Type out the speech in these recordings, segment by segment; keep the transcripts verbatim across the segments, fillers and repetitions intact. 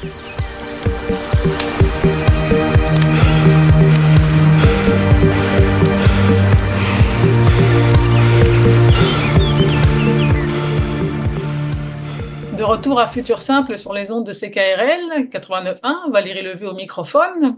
De retour à Futur Simple sur les ondes de C K R L quatre-vingt-neuf point un, Valérie Levé au microphone.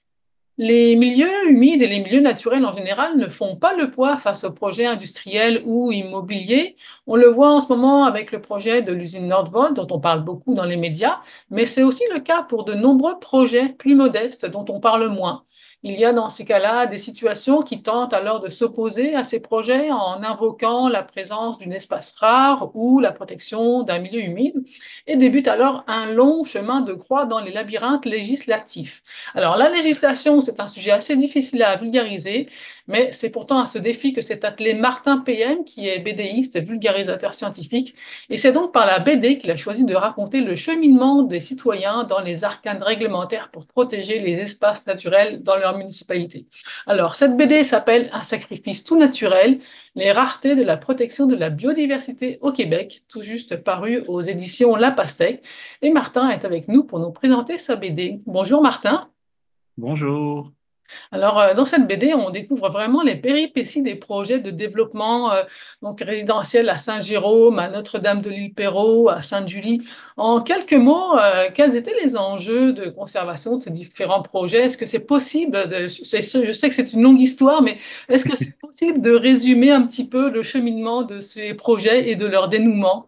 Les milieux humides et les milieux naturels en général ne font pas le poids face aux projets industriels ou immobiliers. On le voit en ce moment avec le projet de l'usine Nordvolt, dont on parle beaucoup dans les médias, mais c'est aussi le cas pour de nombreux projets plus modestes dont on parle moins. Il y a dans ces cas-là des situations qui tentent alors de s'opposer à ces projets en invoquant la présence d'un espace rare ou la protection d'un milieu humide et débute alors un long chemin de croix dans les labyrinthes législatifs. Alors, la législation, c'est un sujet assez difficile à vulgariser, mais c'est pourtant à ce défi que s'est attelé Martin P M, qui est bédéiste, vulgarisateur scientifique, et c'est donc par la B D qu'il a choisi de raconter le cheminement des citoyens dans les arcanes réglementaires pour protéger les espaces naturels dans leur municipalité. Alors, cette B D s'appelle Un sacrifice tout naturel, les raretés de la protection de la biodiversité au Québec, tout juste paru aux éditions La Pastèque, et Martin est avec nous pour nous présenter sa B D. Bonjour Martin. Bonjour. Alors, euh, dans cette B D, on découvre vraiment les péripéties des projets de développement euh, donc résidentiel à Saint-Jérôme, à Notre-Dame-de-l'Île-Perrot, à Sainte-Julie. En quelques mots, euh, quels étaient les enjeux de conservation de ces différents projets? Est-ce que c'est possible de, c'est- je sais que c'est une longue histoire, mais est-ce que c'est possible de résumer un petit peu le cheminement de ces projets et de leur dénouement?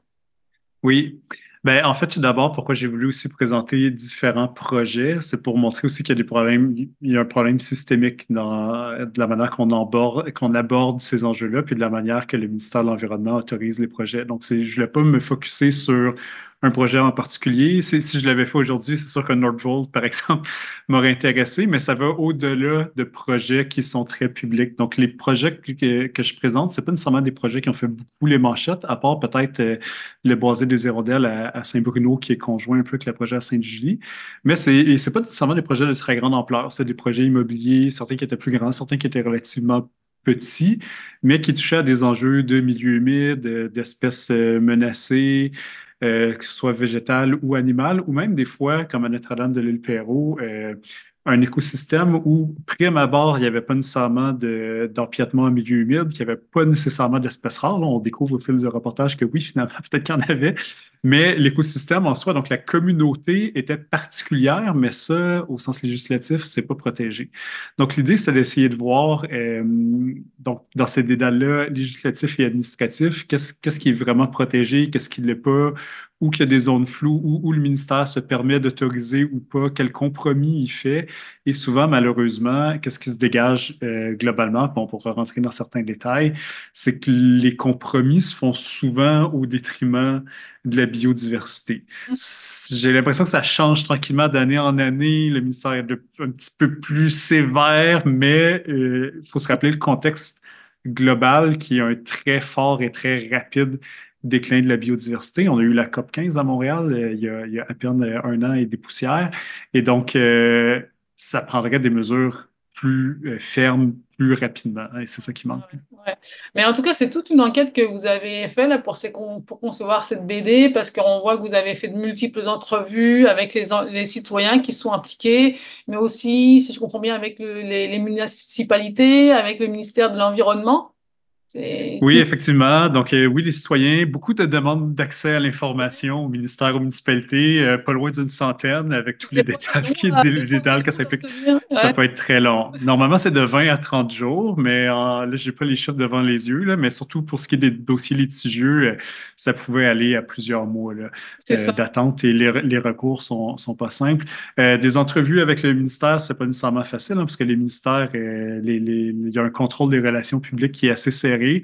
Oui. Ben, en fait, tout d'abord, pourquoi j'ai voulu aussi présenter différents projets, c'est pour montrer aussi qu'il y a des problèmes, il y a un problème systémique dans de la manière qu'on aborde, qu'on aborde ces enjeux-là, puis de la manière que le ministère de l'Environnement autorise les projets. Donc, c'est, je ne voulais pas me focuser sur un projet en particulier. C'est- Si je l'avais fait aujourd'hui, c'est sûr que Nordvolt, par exemple, m'aurait intéressé, mais ça va au-delà de projets qui sont très publics. Donc, les projets que, que je présente, c'est pas nécessairement des projets qui ont fait beaucoup les manchettes, à part peut-être euh, le boisé des Hirondelles à, à Saint-Bruno, qui est conjoint un peu avec le projet à Sainte-Julie. Mais c'est, et c'est pas nécessairement des projets de très grande ampleur. C'est des projets immobiliers, certains qui étaient plus grands, certains qui étaient relativement petits, mais qui touchaient à des enjeux de milieu humide, euh, d'espèces euh, menacées, euh, que ce soit végétales ou animales, ou même des fois, comme à Notre-Dame de l'Île-Perrot, euh, un écosystème où, prime abord, il n'y avait pas nécessairement de- d'empiètement en milieu humide, qu'il n'y avait pas nécessairement d'espèces rares. Là, on découvre au fil du reportage que oui, finalement, peut-être qu'il y en avait, mais l'écosystème en soi, donc la communauté était particulière, mais ça, au sens législatif, c'est pas protégé. Donc, l'idée, c'est d'essayer de voir, euh, donc, dans ces dédales-là, législatifs et administratifs, qu'est-ce, qu'est-ce qui est vraiment protégé, qu'est-ce qui ne l'est pas, où qu'il y a des zones floues, où, où le ministère se permet d'autoriser ou pas, quel compromis il fait. Et souvent, malheureusement, qu'est-ce qui se dégage euh, globalement, puis on pourra rentrer dans certains détails, c'est que les compromis se font souvent au détriment de la biodiversité. J'ai l'impression que ça change tranquillement d'année en année. Le ministère est de- un petit peu plus sévère, mais euh, il faut se rappeler le contexte global qui est un très fort et très rapide déclin de la biodiversité. On a eu la COP quinze à Montréal euh, il y a, il y a à peine euh, un an et des poussières. Et donc, euh, ça prendrait des mesures plus euh, fermes, plus rapidement. Et c'est ça qui manque. Ouais. Mais en tout cas, c'est toute une enquête que vous avez faite là, pour, ces con- pour concevoir cette B D, parce qu'on voit que vous avez fait de multiples entrevues avec les, en- les citoyens qui sont impliqués, mais aussi, si je comprends bien, avec le- les, les municipalités, avec le ministère de l'Environnement. C'est... Oui, effectivement. Donc, euh, oui, les citoyens, beaucoup de demandes d'accès à l'information au ministère, aux municipalités, euh, pas loin d'une centaine, avec tous les Des fois, détails, long qui- à des détails que déposer, ça pour implique. se dire. Ça Ouais, peut être très long. Normalement, c'est de vingt à trente jours, mais euh, là, j'ai pas les chiffres devant les yeux, là, mais surtout pour ce qui est des dossiers litigieux, euh, ça pouvait aller à plusieurs mois là, c'est euh, ça. d'attente et les, les recours sont, sont pas simples. Euh, des entrevues avec le ministère, c'est pas nécessairement facile, hein, parce que les ministères, euh, les, les- il y a un contrôle des relations publiques qui est assez serré.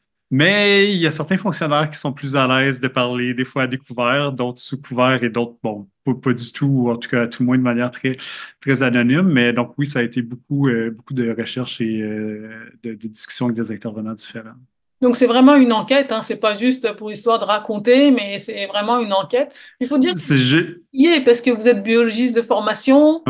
Mais il y a certains fonctionnaires qui sont plus à l'aise de parler, des fois à découvert, d'autres sous couvert et d'autres, bon, pas, pas du tout, ou en tout cas, à tout le moins de manière très, très anonyme. Mais donc, oui, ça a été beaucoup, euh, beaucoup de recherches et euh, de, de discussions avec des intervenants différents. Donc, c'est vraiment une enquête, hein. C'est pas juste pour histoire de raconter, mais c'est vraiment une enquête. Il faut dire que C'est, ju- y est parce que vous êtes biologiste de formation oui.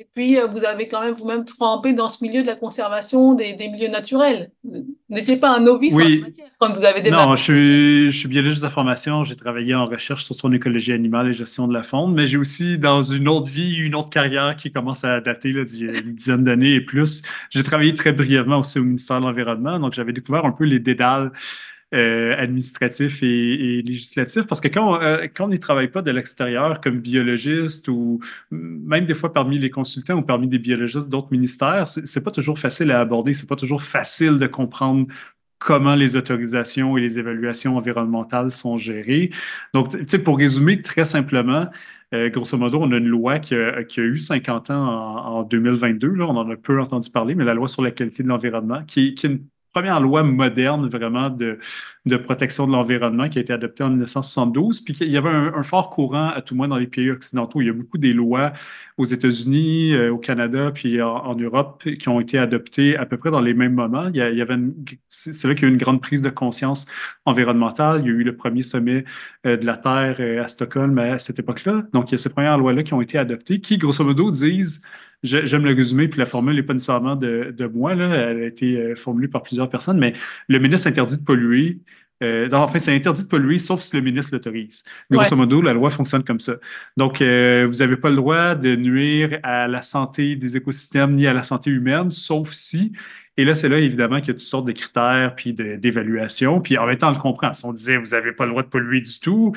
Et puis, euh, vous avez quand même vous-même trempé dans ce milieu de la conservation des, des milieux naturels. Vous n'étiez pas un novice en la Oui, matière quand vous avez démarré non, le projet. je suis, je suis biologiste de formation. J'ai travaillé en recherche surtout en écologie animale et gestion de la faune, mais j'ai aussi, dans une autre vie, une autre carrière qui commence à dater là, d'il y a une dizaine d'années et plus. J'ai travaillé très brièvement aussi au ministère de l'Environnement, donc j'avais découvert un peu les dédales euh, administratifs et, et législatifs, parce que quand on, euh, quand on n'y travaille pas de l'extérieur comme biologiste ou même des fois parmi les consultants ou parmi des biologistes d'autres ministères, c'est c'est pas toujours facile à aborder, c'est pas toujours facile de comprendre comment les autorisations et les évaluations environnementales sont gérées. Donc, tu sais, pour résumer très simplement, euh, grosso modo, on a une loi qui a, qui a eu cinquante ans en, en deux mille vingt-deux, là, on en a peu entendu parler, mais la loi sur la qualité de l'environnement, qui, qui est une première loi moderne vraiment de, de protection de l'environnement qui a été adoptée en mille neuf cent soixante-douze, puis qu'il y avait un, un fort courant, à tout moins dans les pays occidentaux. Il y a beaucoup des lois aux États-Unis, euh, au Canada, puis en, en Europe, qui ont été adoptées à peu près dans les mêmes moments. Il y, a- il y avait une- c'est c'est vrai qu'il y a eu une grande prise de conscience environnementale. Il y a eu le premier sommet euh, de la Terre euh, à Stockholm à cette époque-là. Donc, il y a ces premières lois-là qui ont été adoptées, qui, grosso modo, disent, je- j'aime le résumé, puis la formule n'est pas nécessairement de, de moi, là, elle a été euh, formulée par plusieurs personnes, mais le ministre interdit de polluer. Euh, non, enfin, c'est interdit de polluer, sauf si le ministre l'autorise. Ouais. Grosso modo, la loi fonctionne comme ça. Donc, euh, vous n'avez pas le droit de nuire à la santé des écosystèmes ni à la santé humaine, sauf si. Et là, c'est là, évidemment, qu'il y a toutes sortes de critères puis de- d'évaluation. Puis en même temps, on le comprend. Si on disait, vous n'avez pas le droit de polluer du tout,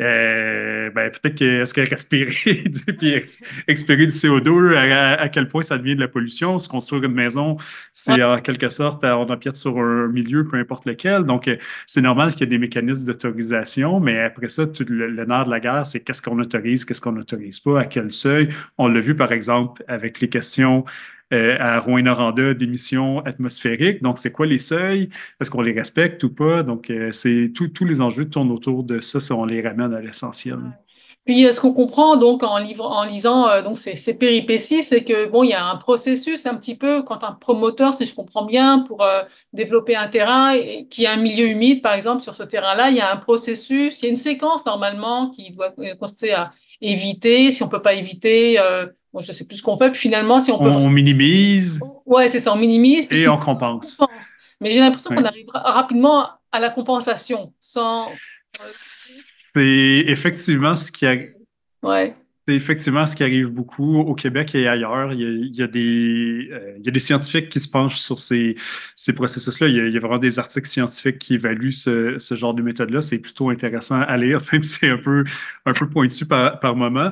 euh, ben, peut-être que, est-ce que respirer du, puis ex- expirer du C O deux, à, à quel point ça devient de la pollution? Se construire une maison, Ouais. c'est en quelque sorte, on empiète sur un milieu, peu importe lequel. Donc, euh, c'est normal qu'il y ait des mécanismes d'autorisation, mais après ça, tout le, le nerf de la guerre, c'est qu'est-ce qu'on autorise, qu'est-ce qu'on n'autorise pas, à quel seuil. On l'a vu, par exemple, avec les questions euh, à Rouyn-Noranda d'émissions atmosphériques. Donc, c'est quoi les seuils? Est-ce qu'on les respecte ou pas? Donc, euh, c'est tout- tous les enjeux tournent autour de ça si on les ramène à l'essentiel. Puis, euh, ce qu'on comprend donc en, livre, en lisant euh, donc ces, ces péripéties, c'est que bon, il y a un processus un petit peu quand un promoteur, si je comprends bien, pour euh, développer un terrain et qui a un milieu humide, par exemple, sur ce terrain-là, il y a un processus, il y a une séquence normalement qui doit euh, consister à éviter. Si on peut pas éviter, euh, bon, je sais plus ce qu'on fait. Puis finalement, si on peut On minimise ouais, c'est ça, on minimise, puis et sinon on on compense. compense. Mais j'ai l'impression qu'on Ouais. arrive ra- rapidement à la compensation sans. euh, C'est effectivement ce qui a, Ouais, C'est effectivement ce qui arrive beaucoup au Québec et ailleurs. Il y a, il y a des, euh, il y a des scientifiques qui se penchent sur ces, ces processus-là. Il y a, il y a vraiment des articles scientifiques qui évaluent ce, ce genre de méthode-là. C'est plutôt intéressant à lire, même si c'est un peu, un peu pointu par, par moment.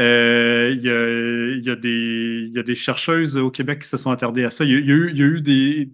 Euh, il y a, il y a des, il y a des chercheuses au Québec qui se sont attardées à ça. Il y a, il y a eu, il y a eu des,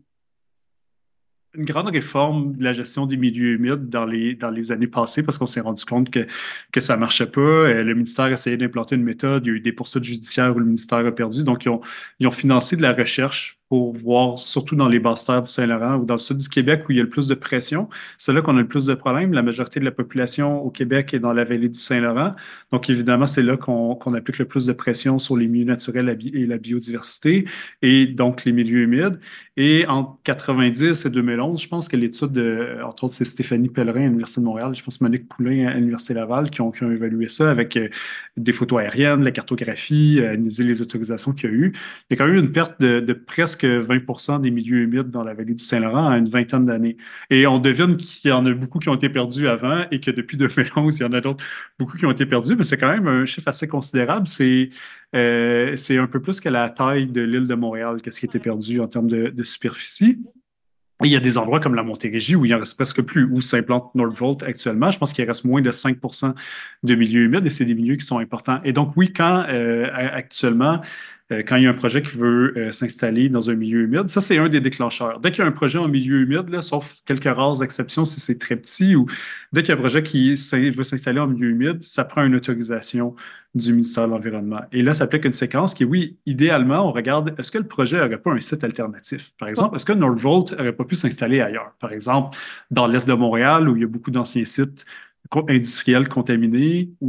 une grande réforme de la gestion des milieux humides dans les, dans les années passées parce qu'on s'est rendu compte que, que ça marchait pas. Euh, Le ministère essayait d'implanter une méthode. Il y a eu des poursuites judiciaires où le ministère a perdu. Donc, ils ont, ils ont financé de la recherche pour voir, surtout dans les basses terres du Saint-Laurent ou dans le sud du Québec où il y a le plus de pression. C'est là qu'on a le plus de problèmes. La majorité de la population au Québec est dans la vallée du Saint-Laurent. Donc, évidemment, c'est là qu'on qu'on applique le plus de pression sur les milieux naturels et la biodiversité et donc les milieux humides. Et en quatre-vingt-dix et deux mille onze, je pense que l'étude, de, entre autres, c'est Stéphanie Pellerin à l'Université de Montréal, je pense Monique Poulain à l'Université Laval qui ont, qui ont évalué ça avec euh, des photos aériennes, la cartographie, euh, analyser les autorisations qu'il y a eu. Il y a quand même eu une perte de, de presque vingt pour cent des milieux humides dans la vallée du Saint-Laurent en une vingtaine d'années. Et on devine qu'il y en a beaucoup qui ont été perdus avant et que depuis deux mille onze, il y en a d'autres, beaucoup qui ont été perdus, mais c'est quand même un chiffre assez considérable. C'est euh, c'est un peu plus que la taille de l'île de Montréal, qu'est-ce qui était perdu en termes de, de superficie. Et il y a des endroits comme la Montérégie où il en reste presque plus, où s'implante Nordvolt actuellement. Je pense qu'il reste moins de cinq pour cent de milieux humides et c'est des milieux qui sont importants. Et donc, oui, quand euh, actuellement, euh, quand il y a un projet qui veut euh, s'installer dans un milieu humide, ça, c'est un des déclencheurs. Dès qu'il y a un projet en milieu humide, là, sauf quelques rares exceptions si c'est très petit, ou dès qu'il y a un projet qui s'in- veut s'installer en milieu humide, ça prend une autorisation du ministère de l'Environnement. Et là, ça applique une séquence qui, oui, idéalement, on regarde, est-ce que le projet n'aurait pas un site alternatif? Par exemple, est-ce que Nordvolt n'aurait pas pu s'installer ailleurs? Par exemple, dans l'est de Montréal, où il y a beaucoup d'anciens sites co- industriels contaminés, où il y a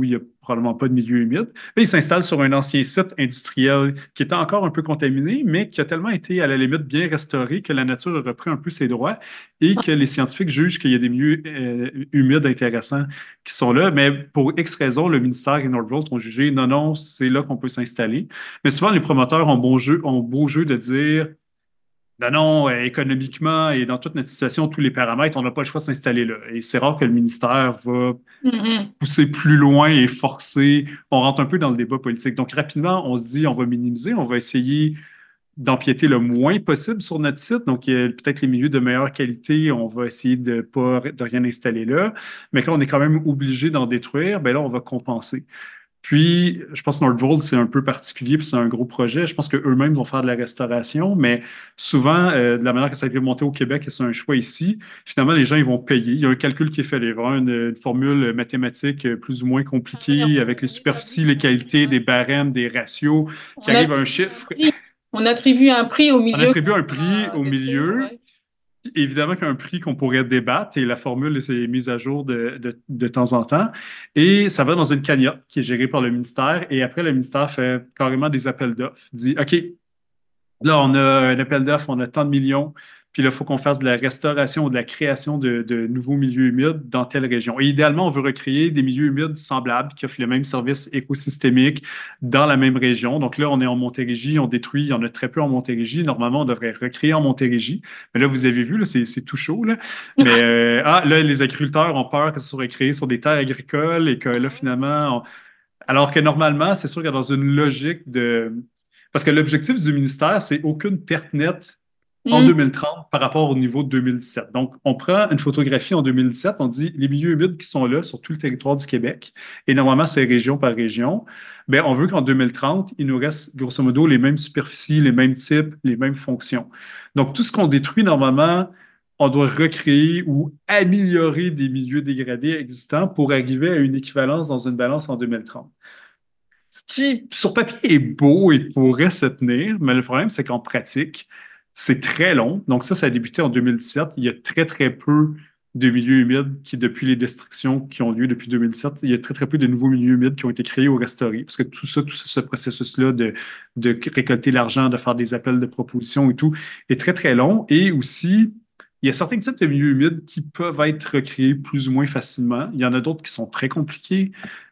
probablement pas de milieu humide. Là, ils s'installent sur un ancien site industriel qui était encore un peu contaminé, mais qui a tellement été à la limite bien restauré que la nature a repris un peu ses droits et que les scientifiques jugent qu'il y a des milieux euh, humides intéressants qui sont là. Mais pour X raisons, le ministère et Nordvolt ont jugé non, non, c'est là qu'on peut s'installer. Mais souvent, les promoteurs ont bon jeu, ont beau jeu de dire non, non, euh, économiquement et dans toute notre situation, tous les paramètres, on n'a pas le choix de s'installer là. Et c'est rare que le ministère va Mhm. pousser plus loin et forcer. On rentre un peu dans le débat politique. Donc, rapidement, on se dit, on va minimiser, on va essayer d'empiéter le moins possible sur notre site. Donc, il y a peut-être les milieux de meilleure qualité, on va essayer de pas de rien installer là. Mais quand on est quand même obligé d'en détruire, ben là, on va compenser. Puis, je pense que Nordvolt, c'est un peu particulier, puis c'est un gros projet. Je pense qu'eux-mêmes vont faire de la restauration, mais souvent, euh, de la manière que ça a été monté au Québec, et c'est un choix ici, finalement, les gens, ils vont payer. Il y a un calcul qui est fait, il y a vraiment une, une formule mathématique euh, plus ou moins Ah oui, compliquée on, avec les on superficies, établit, les on, qualités, des ouais. barèmes, des ratios, qui On arrivent à un attribue un chiffre. prix. On attribue un prix au On milieu attribue qu'on un prix doit au détruire, milieu. ouais. Évidemment qu'il y a un prix qu'on pourrait débattre et la formule est mise à jour de, de, de temps en temps. Et ça va dans une cagnotte qui est gérée par le ministère. Et après, le ministère fait carrément des appels d'offres. Dit, OK, là, on a un appel d'offres, on a tant de millions, puis là, il faut qu'on fasse de la restauration ou de la création de, de nouveaux milieux humides dans telle région. Et idéalement, on veut recréer des milieux humides semblables qui offrent le même service écosystémique dans la même région. Donc là, on est en Montérégie, on détruit, il y en a très peu en Montérégie. Normalement, on devrait recréer en Montérégie. Mais là, vous avez vu, là, c'est, c'est tout chaud, là. Mais euh, ah, là, les agriculteurs ont peur que ça soit recréé sur des terres agricoles et que là, Ah oui, c'est finalement, on- alors que normalement, c'est sûr que dans une logique de... Parce que l'objectif du ministère, c'est aucune perte nette en Hmm. deux mille trente par rapport au niveau de deux mille dix-sept. Donc, on prend une photographie en deux mille dix-sept, on dit les milieux humides qui sont là sur tout le territoire du Québec, et normalement, c'est région par région. Bien, on veut qu'en deux mille trente, il nous reste grosso modo les mêmes superficies, les mêmes types, les mêmes fonctions. Donc, tout ce qu'on détruit normalement, on doit recréer ou améliorer des milieux dégradés existants pour arriver à une équivalence dans une balance en deux mille trente. Ce qui, sur papier, est beau et pourrait se tenir, mais le problème, c'est qu'en pratique, c'est très long. Donc ça, ça a débuté en deux mille dix-sept. Il y a très, très peu de milieux humides qui, depuis les destructions qui ont lieu depuis deux mille dix-sept, il y a très, très peu de nouveaux milieux humides qui ont été créés ou restaurés. Parce que tout ça, tout ce, ce processus-là de, de récolter l'argent, de faire des appels de proposition et tout, est très, très long. Et aussi, il y a certains types de milieux humides qui peuvent être recréés plus ou moins facilement. Il y en a d'autres qui sont très compliqués.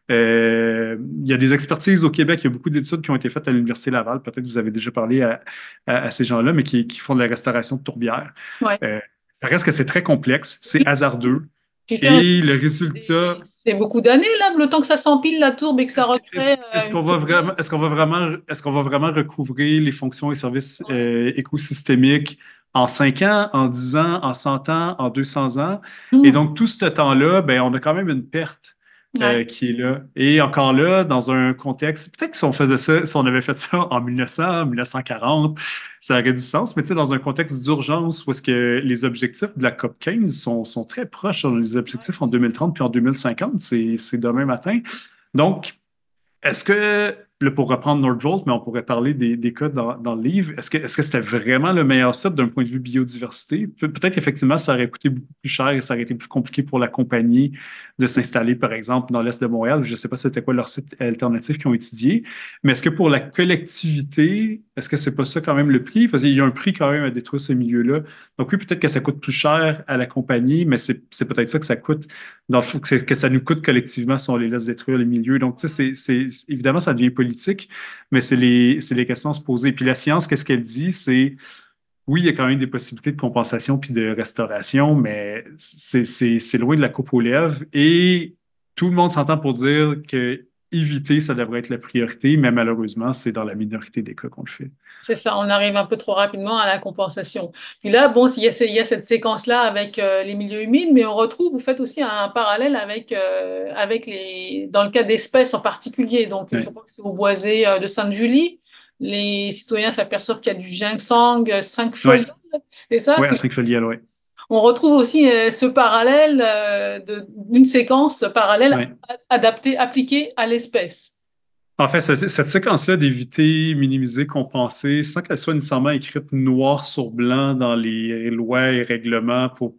Euh, il y a des expertises au Québec, il y a beaucoup d'études qui ont été faites à l'Université Laval. Peut-être que vous avez déjà parlé à, à- à ces gens-là, mais qui, qui font de la restauration de tourbières. ouais. Euh, ça reste que c'est très complexe, c'est Oui. hasardeux. Puis faire Et le des- résultat, c'est beaucoup d'années, là, le temps que ça s'empile la tourbe et que ça est-ce que- est-ce- recrée euh, est-ce une qu'on va tourbière. vraiment, est-ce qu'on va vraiment, est-ce qu'on va vraiment recouvrir les fonctions et services euh, écosystémiques en cinq ans, en dix ans, en cent ans, en deux cents ans? Et Hmm. donc, tout ce temps-là, ben, on a quand même une perte Ouais. euh, qui est là. Et encore là, dans un contexte, peut-être que si on fait de ça, si on avait fait ça en mille neuf cents, mille neuf cent quarante, ça aurait du sens, mais tu sais, dans un contexte d'urgence où est-ce que les objectifs de la COP quinze sont, sont très proches sur les Ouais, objectifs en c'est ça. deux mille trente puis en deux mille cinquante, c'est, c'est demain matin. Donc, est-ce que, là, pour reprendre Nordvolt, mais on pourrait parler des, des cas dans, dans le livre, est-ce que, est-ce que c'était vraiment le meilleur site d'un point de vue biodiversité? Pe- Peut-être qu'effectivement, ça aurait coûté beaucoup plus cher et ça aurait été plus compliqué pour la compagnie de s'installer, par exemple, dans l'Est de Montréal. Je ne sais pas c'était quoi leur site alternatif qu'ils ont étudié, mais est-ce que pour la collectivité, est-ce que c'est pas ça quand même le prix? Parce qu'il y a un prix quand même à détruire ce milieu-là. Donc oui, peut-être que ça coûte plus cher à la compagnie, mais c'est c'est peut-être ça que ça coûte dans le fond, que, c'est- que ça nous coûte collectivement si on les laisse détruire les milieux. Donc, tu sais, c'est, c'est- évidemment, ça devient politique, mais c'est les, c'est les questions à se poser. Puis la science, qu'est-ce qu'elle dit? C'est, oui, il y a quand même des possibilités de compensation puis de restauration, mais c'est, c'est, c'est loin de la coupe aux lèvres. Et tout le monde s'entend pour dire que éviter, ça devrait être la priorité, mais malheureusement, c'est dans la minorité des cas qu'on le fait. C'est ça, on arrive un peu trop rapidement à la compensation. Puis là, bon, il y a, ce- il y a cette séquence-là avec euh, les milieux humides, mais on retrouve, vous faites aussi un, parallèle avec, euh, avec les, dans le cas d'espèces en particulier. Donc, je Ouais, crois que c'est au boisé euh, de Sainte-Julie. Les citoyens s'aperçoivent qu'il y a du ginseng euh, cinq ouais, folies. C'est ça. ouais, à Puis Saint-Felial, ouais. on retrouve aussi euh, ce parallèle euh, de- d'une séquence parallèle Ouais. a- adaptée, appliquée à l'espèce. En fait, cette, cette séquence-là d'éviter, minimiser, compenser, sans qu'elle soit nécessairement écrite noir sur blanc dans les lois et règlements pour, pour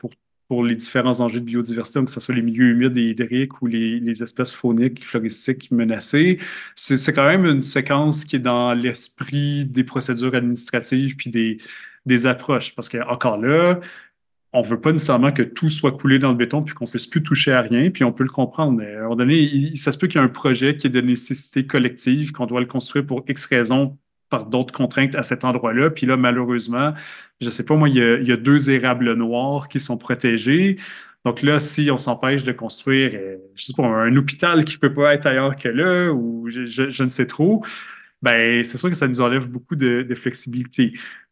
pour les différents enjeux de biodiversité, donc que ce soit les milieux humides et hydriques ou les, les espèces fauniques, floristiques menacées. C'est, c'est quand même une séquence qui est dans l'esprit des procédures administratives puis des, des approches. Parce que, encore là, on veut pas nécessairement que tout soit coulé dans le béton puis qu'on puisse plus toucher à rien, puis on peut le comprendre. Mais à un moment donné, il- ça se peut qu'il y ait un projet qui est de nécessité collective, qu'on doit le construire pour X raisons par d'autres contraintes à cet endroit-là. Puis là, malheureusement, je sais pas, moi, il y a, il y a deux érables noirs qui sont protégés. Donc là, si on s'empêche de construire, euh, je sais pas, un hôpital qui peut pas être ailleurs que là, ou je, je- je ne sais trop, ben, c'est sûr que ça nous enlève beaucoup de, de flexibilité.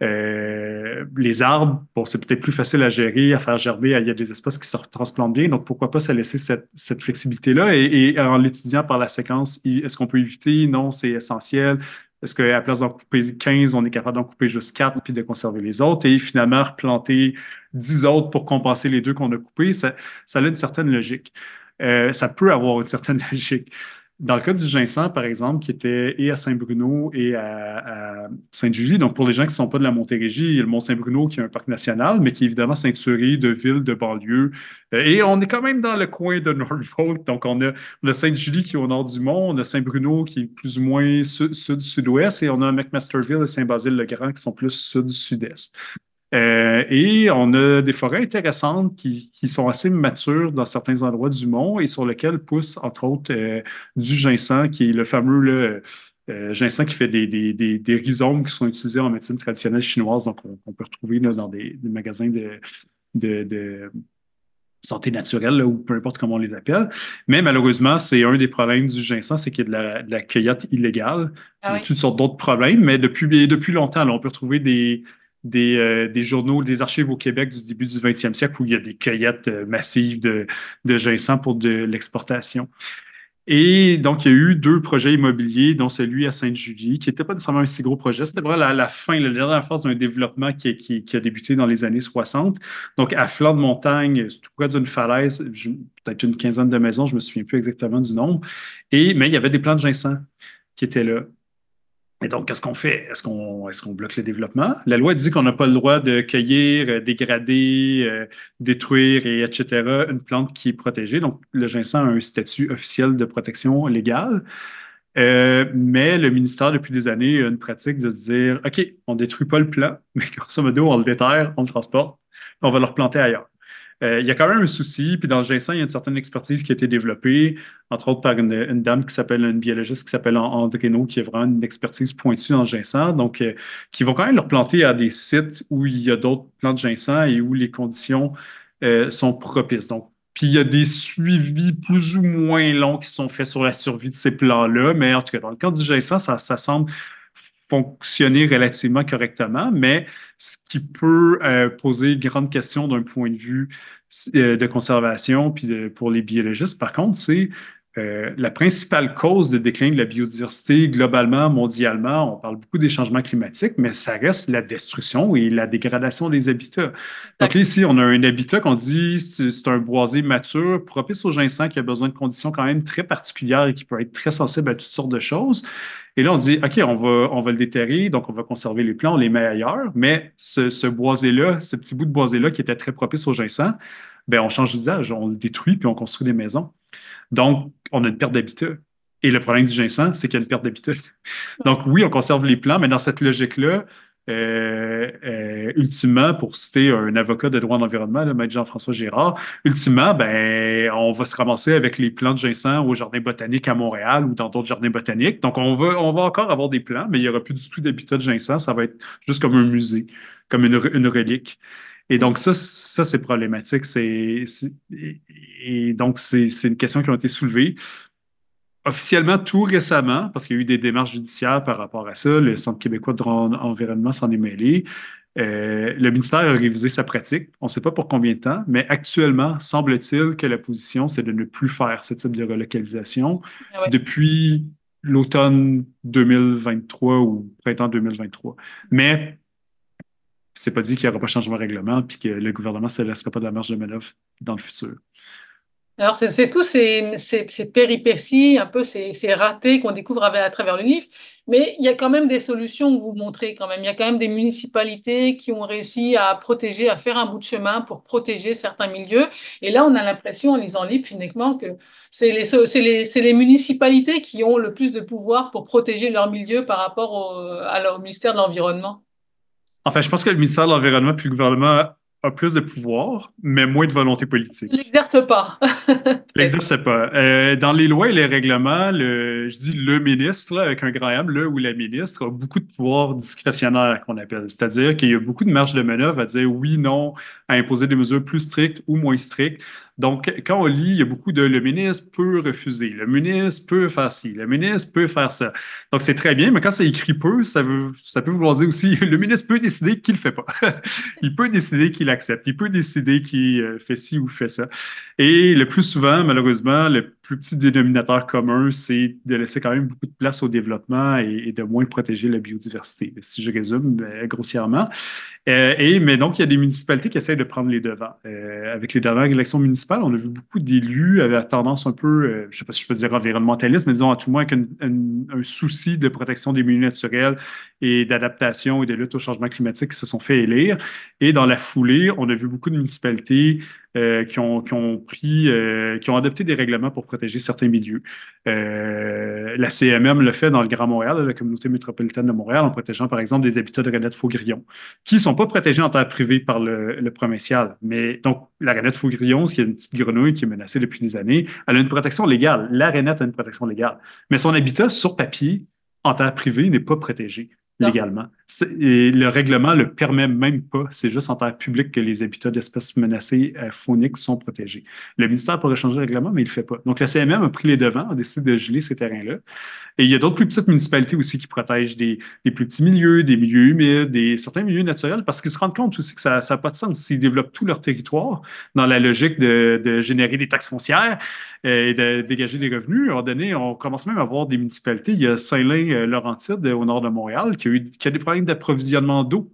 Euh, les arbres, bon, c'est peut-être plus facile à gérer, à faire gerber, il y a des espaces qui se transplantent bien, donc pourquoi pas se laisser cette, cette flexibilité-là et, et en l'étudiant par la séquence, est-ce qu'on peut éviter? Non, c'est essentiel. Est-ce qu'à la place d'en couper quinze, on est capable d'en couper juste quatre puis de conserver les autres et finalement replanter dix autres pour compenser les deux qu'on a coupés? Ça, ça a une certaine logique. Euh, ça peut avoir une certaine logique. Dans le cas du ginseng, par exemple, qui était et à Saint-Bruno et à, à Sainte-Julie, donc pour les gens qui ne sont pas de la Montérégie, il y a le Mont-Saint-Bruno qui est un parc national, mais qui est évidemment ceinturé de villes, de banlieues. Euh, Et on est quand même dans le coin de Norfolk, donc on a, on a Sainte-Julie qui est au nord du mont, on a Saint-Bruno qui est plus ou moins sud- sud-sud-ouest, et on a McMasterville et Saint-Basile-le-Grand qui sont plus sud-sud-est. Euh, et on a des forêts intéressantes qui, qui sont assez matures dans certains endroits du mont et sur lesquelles pousse, entre autres, euh, du ginseng, qui est le fameux là, euh, ginseng qui fait des, des, des, des rhizomes qui sont utilisés en médecine traditionnelle chinoise, donc on, on peut retrouver là, dans des, des magasins de, de, de santé naturelle, là, ou peu importe comment on les appelle. Mais malheureusement, c'est un des problèmes du ginseng, c'est qu'il y a de la, de la cueillette illégale. Ah Il y a oui, toutes sortes d'autres problèmes, mais depuis, depuis longtemps, là, on peut retrouver des, des, euh, des journaux, des archives au Québec du début du vingtième siècle où il y a des cueillettes euh, massives de, de ginseng pour de l'exportation. Et donc, il y a eu deux projets immobiliers, dont celui à Sainte-Julie, qui n'était pas nécessairement un si gros projet. C'était vraiment la, la fin, la dernière phase d'un développement qui, qui- qui a débuté dans les années soixante. Donc, à flanc de montagne, tout près d'une falaise, je- peut-être une quinzaine de maisons, je ne me souviens plus exactement du nombre. Et, mais il y avait des plants de ginseng qui étaient là. Et donc, qu'est-ce qu'on fait? Est-ce qu'on est-ce qu'on bloque le développement? La loi dit qu'on n'a pas le droit de cueillir, euh, dégrader, euh, détruire, et etc. une plante qui est protégée. Donc, le ginseng a un statut officiel de protection légale. Euh, mais le ministère, depuis des années, a une pratique de se dire, OK, on détruit pas le plant, mais grosso modo, on le déterre, on le transporte, on va le replanter ailleurs. Euh, il y a quand même un souci, puis dans le ginseng, il y a une certaine expertise qui a été développée, entre autres par une, une dame qui s'appelle, une biologiste qui s'appelle André Naud, qui a vraiment une expertise pointue dans le ginseng, donc euh, qui vont quand même le replanter à des sites où il y a d'autres plants de ginseng et où les conditions euh, sont propices. Donc, puis il y a des suivis plus ou moins longs qui sont faits sur la survie de ces plants-là, mais en tout cas, dans le cas du ginseng, ça, ça semble fonctionner relativement correctement, mais ce qui peut euh, poser grande question d'un point de vue euh, de conservation, puis de- pour les biologistes, par contre, c'est euh, la principale cause de déclin de la biodiversité globalement, mondialement. On parle beaucoup des changements climatiques, mais ça reste la destruction et la dégradation des habitats. Donc là, exact. ici, on a un habitat qu'on dit c'est c'est un boisé mature, propice au ginseng, qui a besoin de conditions quand même très particulières et qui peut être très sensible à toutes sortes de choses. Et là, on dit, OK, on va, on va le déterrer, donc on va conserver les plants, on les met ailleurs, mais ce, ce boisé-là, ce petit bout de boisé-là qui était très propice au ginseng, ben, on change d'usage, on le détruit puis on construit des maisons. Donc, on a une perte d'habitat. Et le problème du ginseng, c'est qu'il y a une perte d'habitat. Ouais. Donc, oui, on conserve les plants, mais dans cette logique-là, euh, euh, ultimement, pour citer un avocat de droit de l'environnement, le maître Jean-François Girard, ultimement, ben, on va se ramasser avec les plants de ginseng au jardin botanique à Montréal ou dans d'autres jardins botaniques. Donc, on va, on va encore avoir des plants, mais il n'y aura plus du tout d'habitat de ginseng. Ça va être juste comme un musée, comme une, une relique. Et Mm. donc, ça, ça c'est problématique. C'est, c'est- et, et donc, c'est c'est une question qui a été soulevée officiellement tout récemment, parce qu'il y a eu des démarches judiciaires par rapport à ça. Le Centre québécois de droit en- environnement s'en est mêlé. Euh, le ministère a révisé sa pratique. On ne sait pas pour combien de temps, mais actuellement, semble-t-il que la position, c'est de ne plus faire ce type de relocalisation Ah ouais. depuis l'automne deux mille vingt-trois ou printemps deux mille vingt-trois. Mais c'est pas dit qu'il n'y aura pas de changement de règlement puis que le gouvernement ne se laissera pas de la marge de manœuvre dans le futur. Alors, c'est c'est tous ces, ces, ces péripéties, un peu ces, ces ratés qu'on découvre à, à travers le livre, mais il y a quand même des solutions que vous montrez quand même. Il y a quand même des municipalités qui ont réussi à protéger, à faire un bout de chemin pour protéger certains milieux. Et là, on a l'impression, en lisant le livre, finalement, que c'est les, c'est les, c'est les municipalités qui ont le plus de pouvoir pour protéger leur milieu par rapport au, à leur- au ministère de l'Environnement. Enfin, je pense que le ministère de l'Environnement puis le gouvernement a plus de pouvoir, mais moins de volonté Ils politique. ne l'exercent pas, peut-être. L'exerce pas. Euh, dans les lois et les règlements, le, je dis le ministre, là, avec un grand M, le ou la ministre, a beaucoup de pouvoir discrétionnaire qu'on appelle. C'est-à-dire qu'il y a beaucoup de marge de manœuvre à dire oui, non, à imposer des mesures plus strictes ou moins strictes. Donc, quand on lit, il y a beaucoup de le ministre peut refuser, le ministre peut faire ci, le ministre peut faire ça. Donc, c'est très bien, mais quand c'est écrit peu, ça veut, ça peut vouloir dire aussi le ministre peut décider qu'il ne le fait pas. Il peut décider qu'il accepte, il peut décider qu'il euh, fait ci ou fait ça. Et le plus souvent, malheureusement, le plus petit dénominateur commun, c'est de laisser quand même beaucoup de place au développement et, et de moins protéger la biodiversité, si je résume euh, grossièrement. Euh, et, mais donc, il y a des municipalités qui essaient de prendre les devants. Euh, avec les dernières élections municipales, on a vu beaucoup d'élus avec la tendance un peu, euh, je ne sais pas si je peux dire environnementaliste, mais disons à tout le moins avec un, un- un souci de protection des milieux naturels et d'adaptation et de lutte au changement climatique qui se sont fait élire. Et dans la foulée, on a vu beaucoup de municipalités euh, qui ont, qui ont pris, euh, qui ont adopté des règlements pour protéger certains milieux. Euh, la C M M le fait dans le Grand Montréal, la communauté métropolitaine de Montréal, en protégeant par exemple des habitats de rainette faugrillon qui ne sont pas protégés en terre privée par le, le provincial. Mais donc, la rainette faugrillon, qui est une petite grenouille qui est menacée depuis des années, elle a une protection légale. La rainette a une protection légale. Mais son habitat, sur papier, en terre privée, n'est pas protégé légalement. C'est- Et le règlement le permet même pas. C'est juste en terre publique que les habitats d'espèces menacées euh, fauniques sont protégés. Le ministère pourrait changer le règlement, mais il ne le fait pas. Donc, la C M M a pris les devants, a décidé de geler ces terrains-là. Et il y a d'autres plus petites municipalités aussi qui protègent des, des plus petits milieux, des milieux humides, des, certains milieux naturels, parce qu'ils se rendent compte aussi que ça n'a pas de sens. S'ils développent tout leur territoire dans la logique de, de générer des taxes foncières euh, et de dégager des revenus, à un moment donné, on commence même à voir des municipalités. Il y a Saint-Lin-Laurentide, au nord de Montréal, qui a, eu, qui a des problèmes d'approvisionnement d'eau.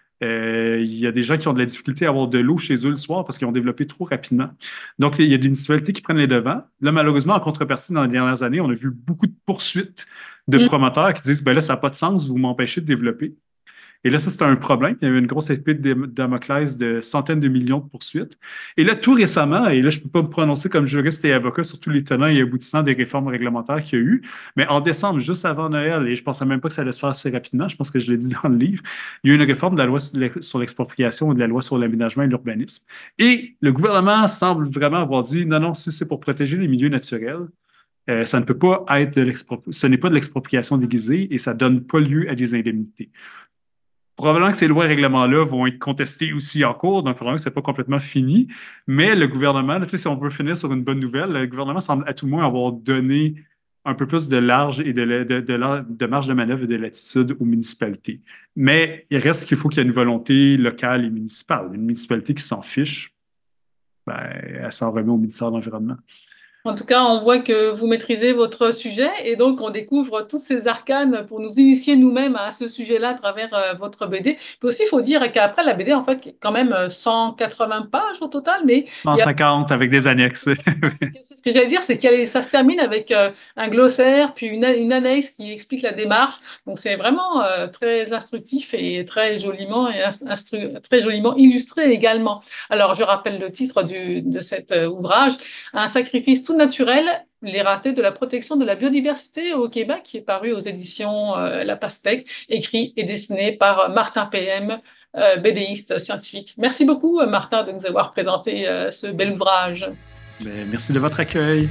Euh, il y a des gens qui ont de la difficulté à avoir de l'eau chez eux le soir parce qu'ils ont développé trop rapidement. Donc, il y a des municipalités qui prennent les devants. Là, malheureusement, en contrepartie, dans les dernières années, on a vu beaucoup de poursuites de Mm. promoteurs qui disent, ben là, ça n'a pas de sens, vous m'empêchez de développer. Et là, ça, c'est un problème. Il y avait une grosse épée de Damoclès de centaines de millions de poursuites. Et là, tout récemment, et là, je ne peux pas me prononcer comme juriste et avocat sur tous les tenants et aboutissants des réformes réglementaires qu'il y a eu, mais en décembre, juste avant Noël, et je ne pensais même pas que ça allait se faire assez rapidement, je pense que je l'ai dit dans le livre, il y a eu une réforme de la loi sur l'expropriation et de la loi sur l'aménagement et l'urbanisme. Et le gouvernement semble vraiment avoir dit, non, non, si c'est pour protéger les milieux naturels, euh, ça ne peut pas être de l'expropriation, ce n'est pas de l'expropriation déguisée et ça ne donne pas lieu à des indemnités. Probablement que ces lois et règlements-là vont être contestés aussi en cours, donc probablement que c'est pas complètement fini. Mais le gouvernement, là, tu sais, si on veut finir sur une bonne nouvelle, le gouvernement semble à tout le moins avoir donné un peu plus de large et de, la- de, de, la- de marge de manœuvre et de latitude aux municipalités. Mais il reste qu'il faut qu'il y ait une volonté locale et municipale. Une municipalité qui s'en fiche, ben, elle s'en remet au ministère de l'Environnement. En tout cas, on voit que vous maîtrisez votre sujet et donc on découvre toutes ces arcanes pour nous initier nous-mêmes à ce sujet-là à travers euh, votre B D. Puis aussi, il faut dire qu'après la B D, en fait, il y a quand même euh, cent quatre-vingts pages au total, mais il cent y a cinquante avec des annexes. c'est que- c'est ce que j'allais dire, c'est que ça se termine avec euh, un glossaire, puis une, une annexe qui explique la démarche. Donc c'est vraiment euh, très instructif et très joliment, et instru- très joliment illustré également. Alors je rappelle le titre du, de cet euh, ouvrage, Un sacrifice tout naturel, les ratés de la protection de la biodiversité au Québec, qui est paru aux éditions euh, La Pastèque, écrit et dessiné par Martin P M, euh, BDiste scientifique. Merci beaucoup, Martin, de nous avoir présenté euh, ce bel ouvrage. Mais merci de votre accueil.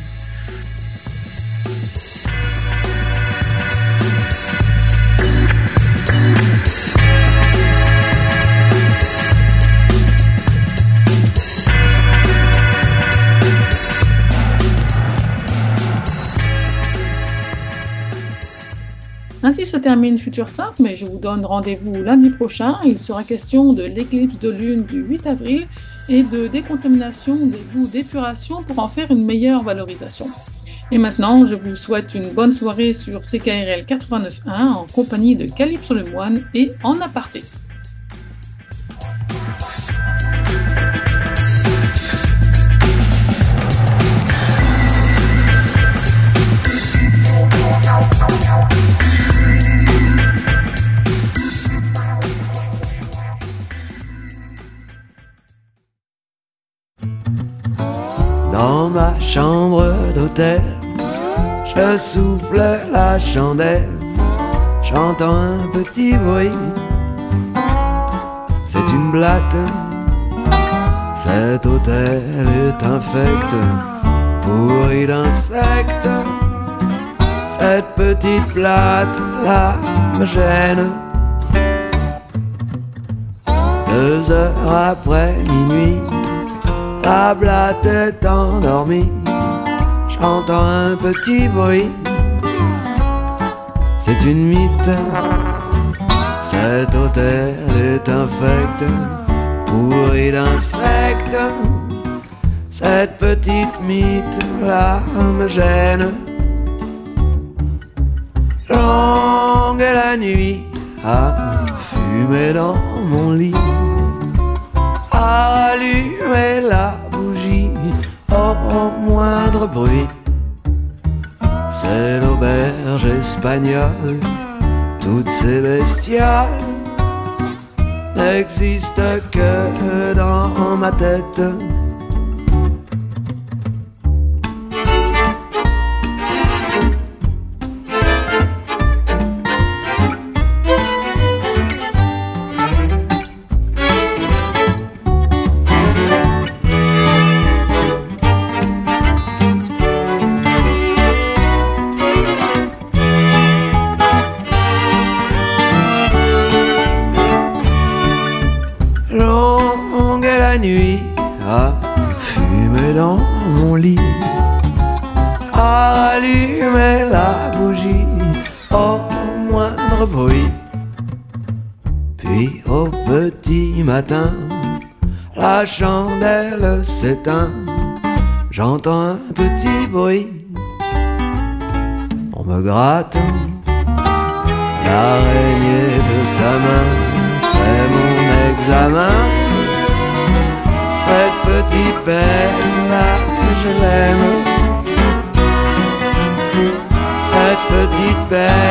Ainsi se termine Futur Simple, mais je vous donne rendez-vous lundi prochain. Il sera question de l'éclipse de lune du huit avril et de décontamination des boues d'épuration pour en faire une meilleure valorisation. Et maintenant, je vous souhaite une bonne soirée sur C K R L quatre-vingt-neuf point un en compagnie de Calypso Lemoine et En Aparté. bretelles, je souffle la chandelle, j'entends un petit bruit. C'est une blatte, cet hôtel est infect, pourri d'insectes. Cette petite blatte là me gêne. Deux heures après minuit, la blatte est endormie. J'entends un petit bruit, c'est une mythe. Cet hôtel est infect, pourri d'insectes. Cette petite mythe là me gêne. Longue est la nuit à fumer dans mon lit, à allumer la bougie au moindre bruit. C'est l'auberge espagnole, toutes ces bestioles n'existent que dans ma tête. Longue est la nuit à fumer dans mon lit, à allumer la bougie au moindre bruit. Puis au petit matin, la chandelle s'éteint, j'entends un petit bruit. On me gratte, l'araignée de ta main fait mon examen. Cette petite bête là, je l'aime. Cette petite bête